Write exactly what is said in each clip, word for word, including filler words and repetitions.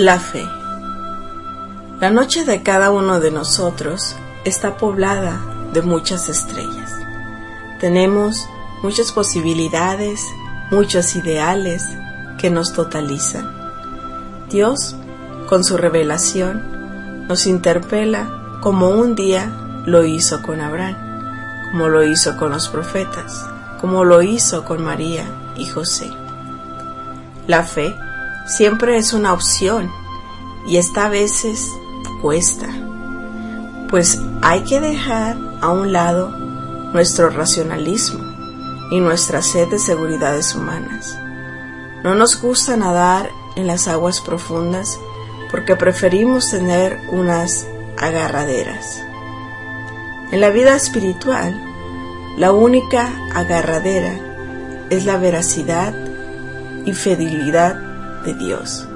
La fe. La noche de cada uno de nosotros está poblada de muchas estrellas. Tenemos muchas posibilidades, muchos ideales que nos totalizan. Dios, con su revelación, nos interpela como un día lo hizo con Abraham, como lo hizo con los profetas, como lo hizo con María y José. La fe siempre es una opción y esta a veces cuesta, pues hay que dejar a un lado nuestro racionalismo y nuestra sed de seguridades humanas. No nos gusta nadar en las aguas profundas porque preferimos tener unas agarraderas. En la vida espiritual, la única agarradera es la veracidad y fidelidad de Dios.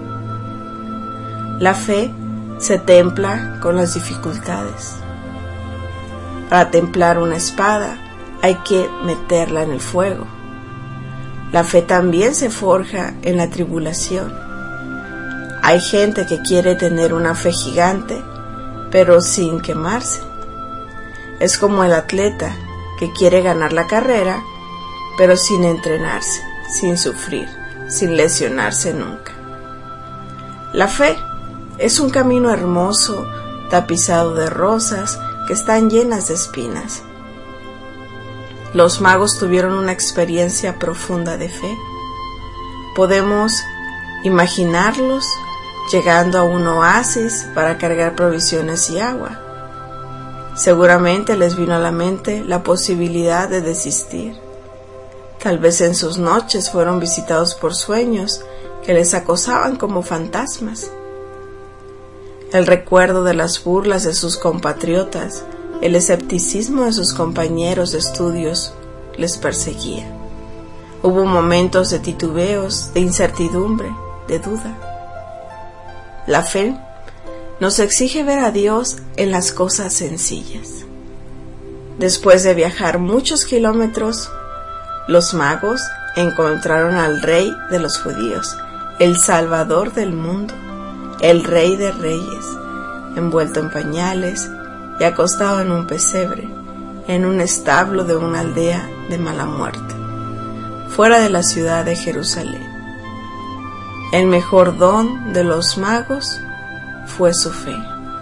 La fe se templa con las dificultades. Para templar una espada hay que meterla en el fuego. La fe también se forja en la tribulación. Hay gente que quiere tener una fe gigante, pero sin quemarse. Es como el atleta que quiere ganar la carrera, pero sin entrenarse, sin sufrir, sin lesionarse nunca. La fe es un camino hermoso, tapizado de rosas que están llenas de espinas. Los magos tuvieron una experiencia profunda de fe. Podemos imaginarlos llegando a un oasis para cargar provisiones y agua. Seguramente les vino a la mente la posibilidad de desistir. Tal vez en sus noches fueron visitados por sueños que les acosaban como fantasmas. El recuerdo de las burlas de sus compatriotas, el escepticismo de sus compañeros de estudios les perseguía. Hubo momentos de titubeos, de incertidumbre, de duda. La fe nos exige ver a Dios en las cosas sencillas. Después de viajar muchos kilómetros, los magos encontraron al Rey de los judíos, el Salvador del mundo, el Rey de Reyes, envuelto en pañales y acostado en un pesebre, en un establo de una aldea de mala muerte, fuera de la ciudad de Jerusalén. El mejor don de los magos fue su fe.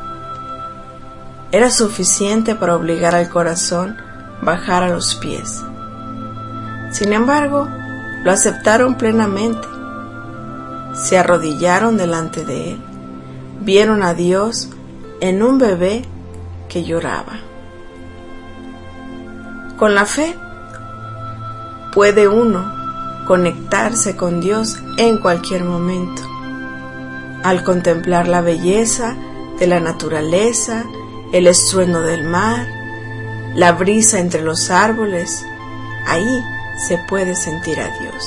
Era suficiente para obligar al corazón a bajar a los pies. Sin embargo, lo aceptaron plenamente. Se arrodillaron delante de él. Vieron a Dios en un bebé que lloraba. Con la fe puede uno conectarse con Dios en cualquier momento. Al contemplar la belleza de la naturaleza, el estruendo del mar, la brisa entre los árboles, ahí se puede sentir a Dios.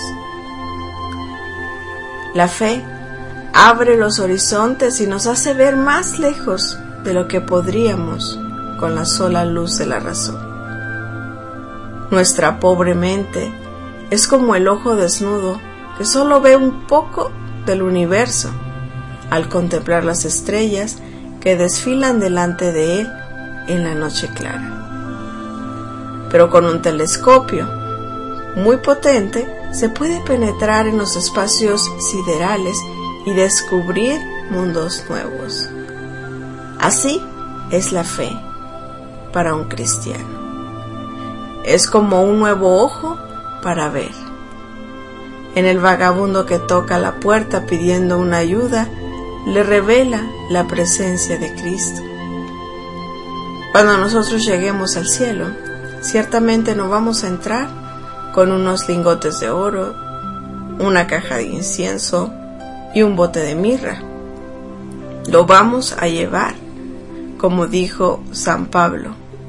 La fe abre los horizontes y nos hace ver más lejos de lo que podríamos con la sola luz de la razón. Nuestra pobre mente es como el ojo desnudo que solo ve un poco del universo al contemplar las estrellas que desfilan delante de él en la noche clara. Pero con un telescopio muy potente se puede penetrar en los espacios siderales y descubrir mundos nuevos. Así es la fe para un cristiano. Es como un nuevo ojo para ver. En el vagabundo que toca la puerta pidiendo una ayuda, le revela la presencia de Cristo. Cuando nosotros lleguemos al cielo, ciertamente no vamos a entrar con unos lingotes de oro, una caja de incienso y un bote de mirra. Lo vamos a llevar, como dijo San Pablo.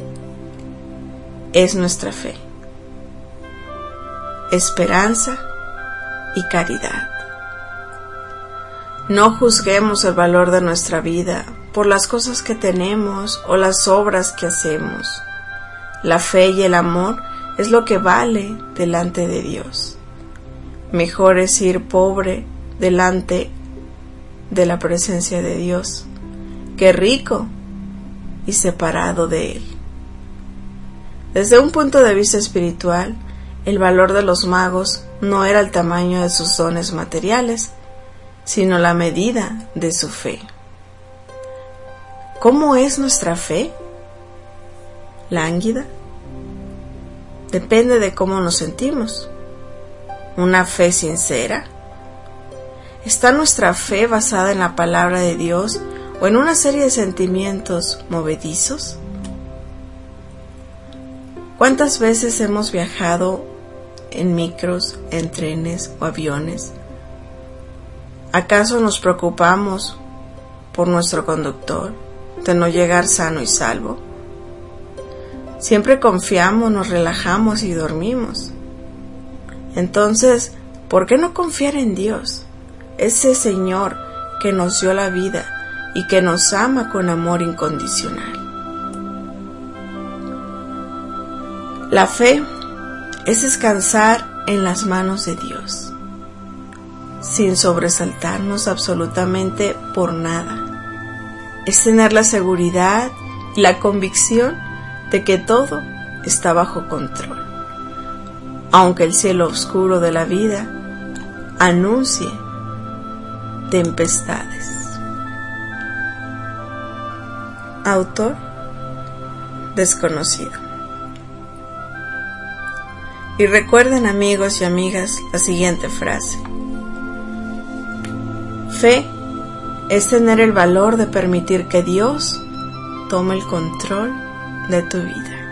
Es nuestra fe, esperanza y caridad. No juzguemos el valor de nuestra vida por las cosas que tenemos o las obras que hacemos. La fe y el amor es lo que vale delante de Dios. Mejor es ir pobre delante de la presencia de Dios que rico y separado de Él. Desde un punto de vista espiritual, el valor de los magos no era el tamaño de sus dones materiales, sino la medida de su fe. ¿Cómo es nuestra fe? ¿Lánguida? Depende de cómo nos sentimos. ¿Una fe sincera? ¿Está nuestra fe basada en la palabra de Dios o en una serie de sentimientos movedizos? ¿Cuántas veces hemos viajado en micros, en trenes o aviones? ¿Acaso nos preocupamos por nuestro conductor, de no llegar sano y salvo? Siempre confiamos, nos relajamos y dormimos. Entonces, ¿por qué no confiar en Dios, ese Señor que nos dio la vida y que nos ama con amor incondicional? La fe es descansar en las manos de Dios, sin sobresaltarnos absolutamente por nada. Es tener la seguridad y la convicción de que todo está bajo control, aunque el cielo oscuro de la vida anuncie tempestades. Autor desconocido. Y recuerden, amigos y amigas, la siguiente frase: fe es tener el valor de permitir que Dios tome el control de tu vida.